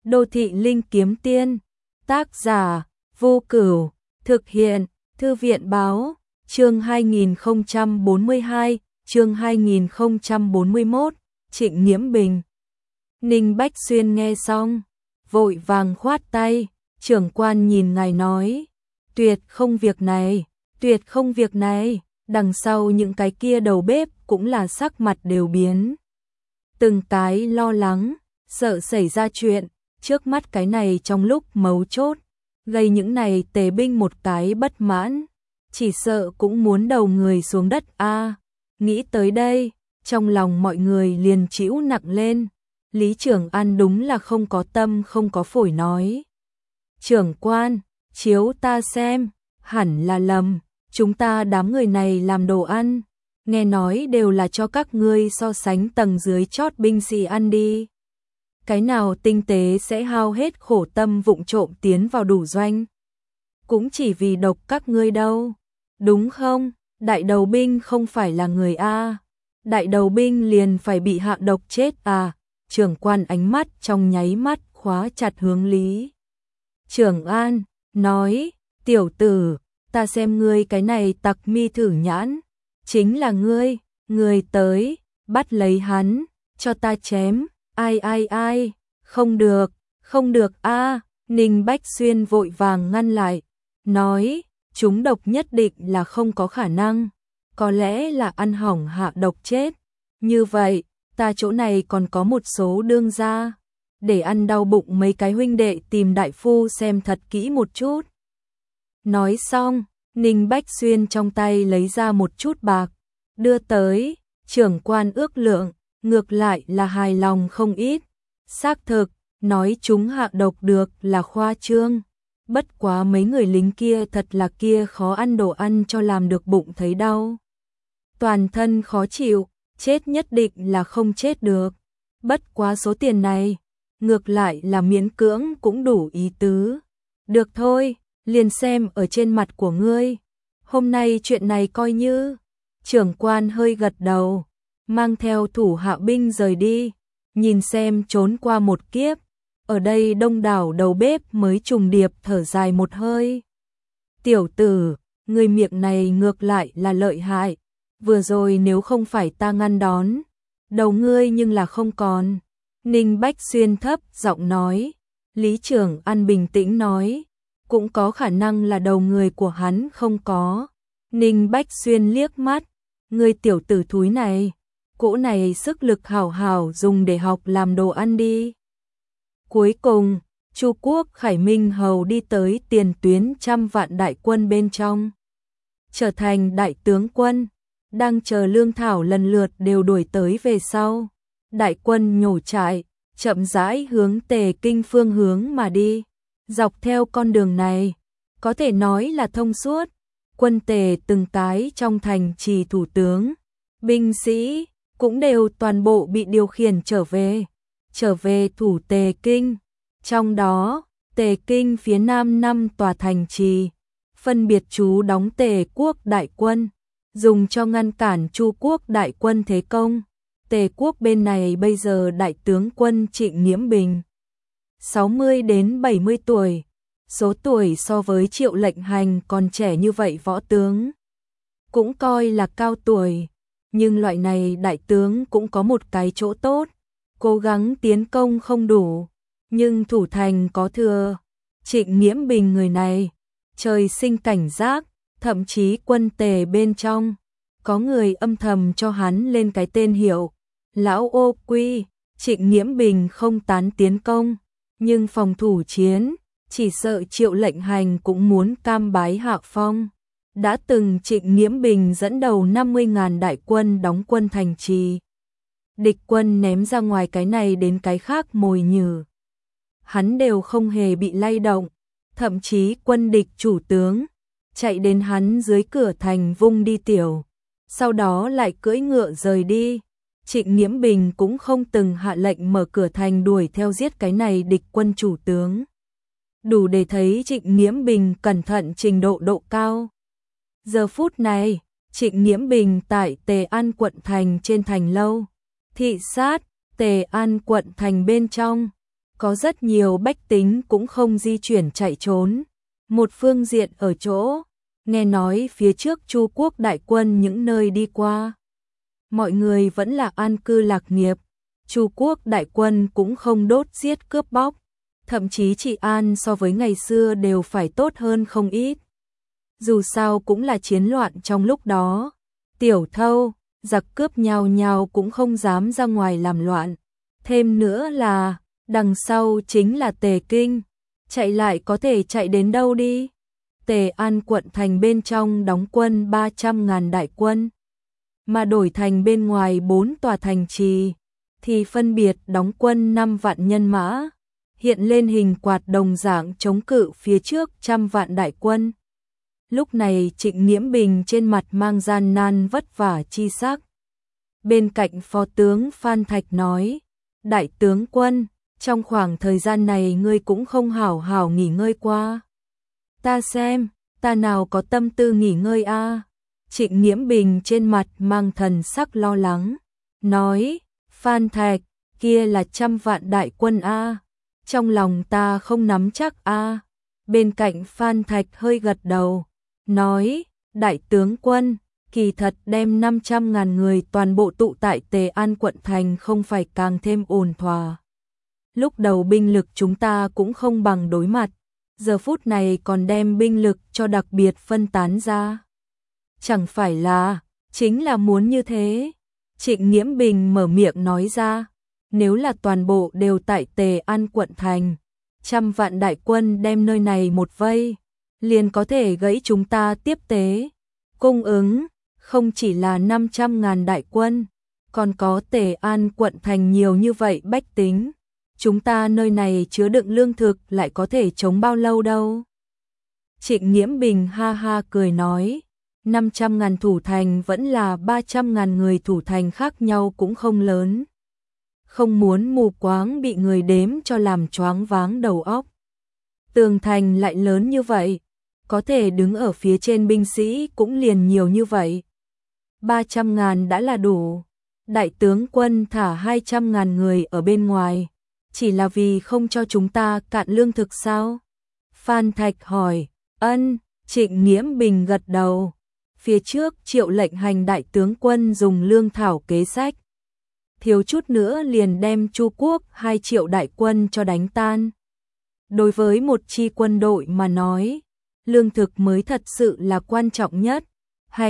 Đô thị linh kiếm tiên. Tác giả Vô Cửu. Thực hiện Thư viện báo. Chương 2042, chương 2041, Trịnh Nghiễm Bình. Ninh Bách Xuyên nghe xong, vội vàng khoát tay, trưởng quan nhìn ngài nói, tuyệt không việc này, tuyệt không việc này. Đằng sau những cái kia đầu bếp cũng là sắc mặt đều biến. Từng cái lo lắng, sợ xảy ra chuyện, trước mắt cái này trong lúc mấu chốt, gây những này tề binh một cái bất mãn, chỉ sợ cũng muốn đầu người xuống đất a. Nghĩ tới đây, trong lòng mọi người liền chịu nặng lên. Lý Trưởng An đúng là không có tâm không có phổi nói. Trưởng quan, chiếu ta xem, hẳn là lầm, chúng ta đám người này làm đồ ăn, nghe nói đều là cho các ngươi so sánh tầng dưới chót binh sĩ ăn đi. Cái nào tinh tế sẽ hao hết khổ tâm vụng trộm tiến vào đủ doanh. Cũng chỉ vì độc các ngươi đâu, đúng không? Đại đầu binh không phải là người a, đại đầu binh liền phải bị hạ độc chết à? Trưởng quan ánh mắt trong nháy mắt khóa chặt hướng Lý Trưởng An, nói, tiểu tử, ta xem ngươi cái này tặc mi thử nhãn, chính là ngươi tới, bắt lấy hắn, cho ta chém, ai, không được a. Ninh Bách Xuyên vội vàng ngăn lại, nói, chúng độc nhất định là không có khả năng, có lẽ là ăn hỏng hạ độc chết, như vậy, ta chỗ này còn có một số đương gia, để ăn đau bụng mấy cái huynh đệ tìm đại phu xem thật kỹ một chút. Nói xong, Ninh Bách Xuyên trong tay lấy ra một chút bạc, đưa tới, trưởng quan ước lượng, ngược lại là hài lòng không ít. Xác thực, nói chúng hạ độc được là khoa trương, bất quá mấy người lính kia thật là kia khó ăn đồ ăn cho làm được bụng thấy đau. Toàn thân khó chịu, chết nhất định là không chết được, bất quá số tiền này, ngược lại là miễn cưỡng cũng đủ ý tứ. Được thôi, liền xem ở trên mặt của ngươi, hôm nay chuyện này coi như. Trưởng quan hơi gật đầu, mang theo thủ hạ binh rời đi, nhìn xem trốn qua một kiếp, ở đây đông đảo đầu bếp mới trùng điệp thở dài một hơi. Tiểu tử, người miệng này ngược lại là lợi hại, vừa rồi nếu không phải ta ngăn đón, đầu ngươi nhưng là không còn. Ninh Bách Xuyên thấp giọng nói, Lý Trưởng An bình tĩnh nói, cũng có khả năng là đầu người của hắn không có. Ninh Bách Xuyên liếc mắt, ngươi tiểu tử thúi này, cỗ này sức lực hảo hảo dùng để học làm đồ ăn đi. Cuối cùng, Chu Quốc Khải Minh hầu đi tới tiền tuyến 100 vạn đại quân bên trong, trở thành đại tướng quân, đang chờ lương thảo lần lượt đều đuổi tới về sau. Đại quân nhổ trại, chậm rãi hướng Tề Kinh phương hướng mà đi. Dọc theo con đường này, có thể nói là thông suốt, quân Tề từng cái trong thành trì thủ tướng, binh sĩ, cũng đều toàn bộ bị điều khiển trở về thủ Tề Kinh. Trong đó, Tề Kinh phía nam 5 tòa thành trì, phân biệt trú đóng Tề quốc đại quân, dùng cho ngăn cản Chu quốc đại quân thế công. Tề quốc bên này bây giờ đại tướng quân Trịnh Nghiễm Bình, 60 đến 70 tuổi, số tuổi so với Triệu Lệnh Hành còn trẻ như vậy võ tướng, cũng coi là cao tuổi, nhưng loại này đại tướng cũng có một cái chỗ tốt, cố gắng tiến công không đủ, nhưng thủ thành có thừa. Trịnh Nghiễm Bình người này, trời sinh cảnh giác, thậm chí quân Tề bên trong, có người âm thầm cho hắn lên cái tên hiệu, Lão Ô Quy. Trịnh Nghiễm Bình không tán tiến công, nhưng phòng thủ chiến, chỉ sợ Triệu Lệnh Hành cũng muốn cam bái hạ phong. Đã từng Trịnh Nghiễm Bình dẫn đầu 50.000 đại quân đóng quân thành trì. Địch quân ném ra ngoài cái này đến cái khác mồi nhử, hắn đều không hề bị lay động, thậm chí quân địch chủ tướng chạy đến hắn dưới cửa thành vung đi tiểu, sau đó lại cưỡi ngựa rời đi. Trịnh Nghiễm Bình cũng không từng hạ lệnh mở cửa thành đuổi theo giết cái này địch quân chủ tướng. Đủ để thấy Trịnh Nghiễm Bình cẩn thận trình độ độ cao. Giờ phút này, Trịnh Nghiễm Bình tại Tề An quận thành trên thành lâu, thị sát, Tề An quận thành bên trong, có rất nhiều bách tính cũng không di chuyển chạy trốn. Một phương diện ở chỗ, nghe nói phía trước Chu quốc đại quân những nơi đi qua, mọi người vẫn là an cư lạc nghiệp, Chu quốc đại quân cũng không đốt giết cướp bóc, thậm chí trị an so với ngày xưa đều phải tốt hơn không ít. Dù sao cũng là chiến loạn trong lúc đó, tiểu thâu, giặc cướp nhào nhào cũng không dám ra ngoài làm loạn. Thêm nữa là, đằng sau chính là Tề Kinh, chạy lại có thể chạy đến đâu đi. Tề An quận thành bên trong đóng quân 300.000 đại quân, mà đổi thành bên ngoài 4 tòa thành trì, thì phân biệt đóng quân 5 vạn nhân mã, hiện lên hình quạt đồng dạng chống cự phía trước 100 vạn đại quân. Lúc này Trịnh Nghiễm Bình trên mặt mang gian nan vất vả chi sắc. Bên cạnh phó tướng Phan Thạch nói, đại tướng quân, trong khoảng thời gian này ngươi cũng không hảo hảo nghỉ ngơi qua. Ta xem, ta nào có tâm tư nghỉ ngơi a? Trịnh Nghiễm Bình trên mặt mang thần sắc lo lắng, nói, Phan Thạch, kia là 100 vạn đại quân a, trong lòng ta không nắm chắc a. Bên cạnh Phan Thạch hơi gật đầu, nói, đại tướng quân, kỳ thật đem 500.000 người toàn bộ tụ tại Tề An quận thành không phải càng thêm ổn thỏa. Lúc đầu binh lực chúng ta cũng không bằng đối mặt, giờ phút này còn đem binh lực cho đặc biệt phân tán ra. Chẳng phải là, chính là muốn như thế. Trịnh Nghiễm Bình mở miệng nói ra, nếu là toàn bộ đều tại Tề An quận thành, 100 vạn đại quân đem nơi này một vây, liền có thể gãy chúng ta tiếp tế. Cung ứng, không chỉ là 500.000 đại quân, còn có Tề An quận thành nhiều như vậy bách tính. Chúng ta nơi này chứa đựng lương thực lại có thể chống bao lâu đâu. Trịnh Nghiễm Bình ha ha cười nói, 500.000 thủ thành vẫn là 300.000 người thủ thành khác nhau cũng không lớn. Không muốn mù quáng bị người đếm cho làm choáng váng đầu óc. Tường thành lại lớn như vậy, có thể đứng ở phía trên binh sĩ cũng liền nhiều như vậy. 300.000 đã là đủ. Đại tướng quân thả 200.000 người ở bên ngoài, chỉ là vì không cho chúng ta cạn lương thực sao? Phan Thạch hỏi, ân, Trịnh Nghiễm Bình gật đầu. Phía trước Triệu lệnh hành đại tướng quân dùng lương thảo kế sách, thiếu chút nữa liền đem Chu quốc 2 triệu đại quân cho đánh tan. Đối với một chi quân đội mà nói, lương thực mới thật sự là quan trọng nhất. Hạch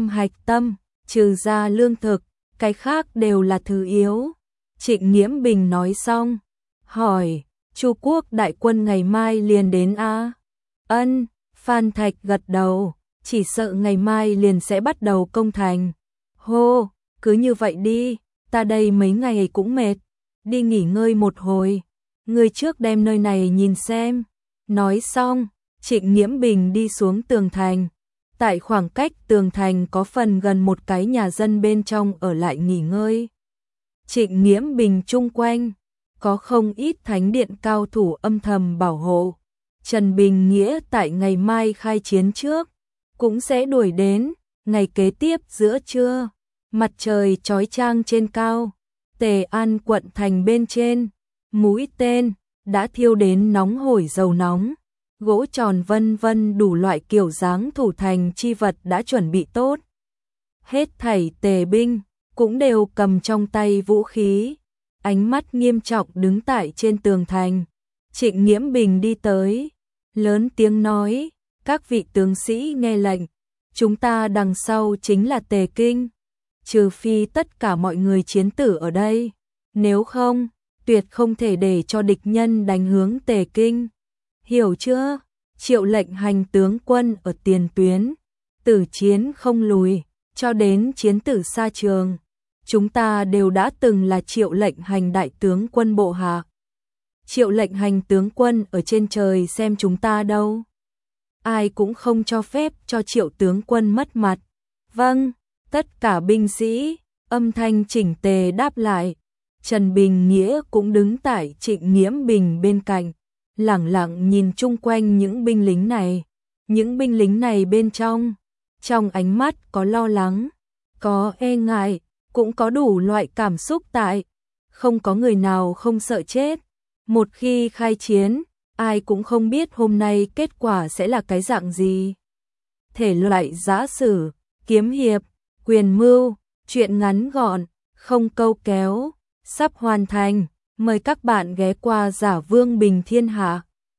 tâm, trừ ra lương thực, cái khác đều là thứ yếu. Trịnh Nghiễm Bình nói xong, hỏi, Chu quốc đại quân ngày mai liền đến a? Ân, Phan Thạch gật đầu, chỉ sợ ngày mai liền sẽ bắt đầu công thành. Hô, cứ như vậy đi, ta đây mấy ngày cũng mệt, đi nghỉ ngơi một hồi. Người trước đem nơi này nhìn xem. Nói xong, Trịnh Nghiễm Bình đi xuống tường thành. Tại khoảng cách tường thành có phần gần một cái nhà dân bên trong ở lại nghỉ ngơi. Trịnh Nghiễm Bình chung quanh, có không ít thánh điện cao thủ âm thầm bảo hộ. Trần Bình Nghĩa tại ngày mai khai chiến trước, cũng sẽ đuổi đến. Ngày kế tiếp giữa trưa, mặt trời chói chang trên cao, Tề An quận thành bên trên, mũi tên đã thiêu đến nóng hổi dầu nóng, gỗ tròn vân vân đủ loại kiểu dáng thủ thành chi vật đã chuẩn bị tốt. Hết thảy Tề binh cũng đều cầm trong tay vũ khí, ánh mắt nghiêm trọng đứng tại trên tường thành. Trịnh Nghiễm Bình đi tới, lớn tiếng nói, các vị tướng sĩ nghe lệnh, chúng ta đằng sau chính là Tề Kinh, trừ phi tất cả mọi người chiến tử ở đây, nếu không, tuyệt không thể để cho địch nhân đánh hướng Tề Kinh. Hiểu chưa? Triệu lệnh hành tướng quân ở tiền tuyến, tử chiến không lùi, cho đến chiến tử xa trường. Chúng ta đều đã từng là Triệu lệnh hành đại tướng quân bộ hạ. Triệu lệnh hành tướng quân ở trên trời xem chúng ta đâu. Ai cũng không cho phép cho Triệu tướng quân mất mặt. Vâng, tất cả binh sĩ, âm thanh chỉnh tề đáp lại. Trần Bình Nghĩa cũng đứng tại Trịnh Nghiễm Bình bên cạnh, lẳng lặng nhìn chung quanh những binh lính này. Những binh lính này bên trong ánh mắt có lo lắng, có e ngại, cũng có đủ loại cảm xúc tại. Không có người nào không sợ chết. Một khi khai chiến, ai cũng không biết hôm nay kết quả sẽ là cái dạng gì. Thể loại giã sử, kiếm hiệp, quyền mưu, truyện ngắn gọn, không câu kéo, sắp hoàn thành. Mời các bạn ghé qua Giả Vương Bình Thiên Hạ.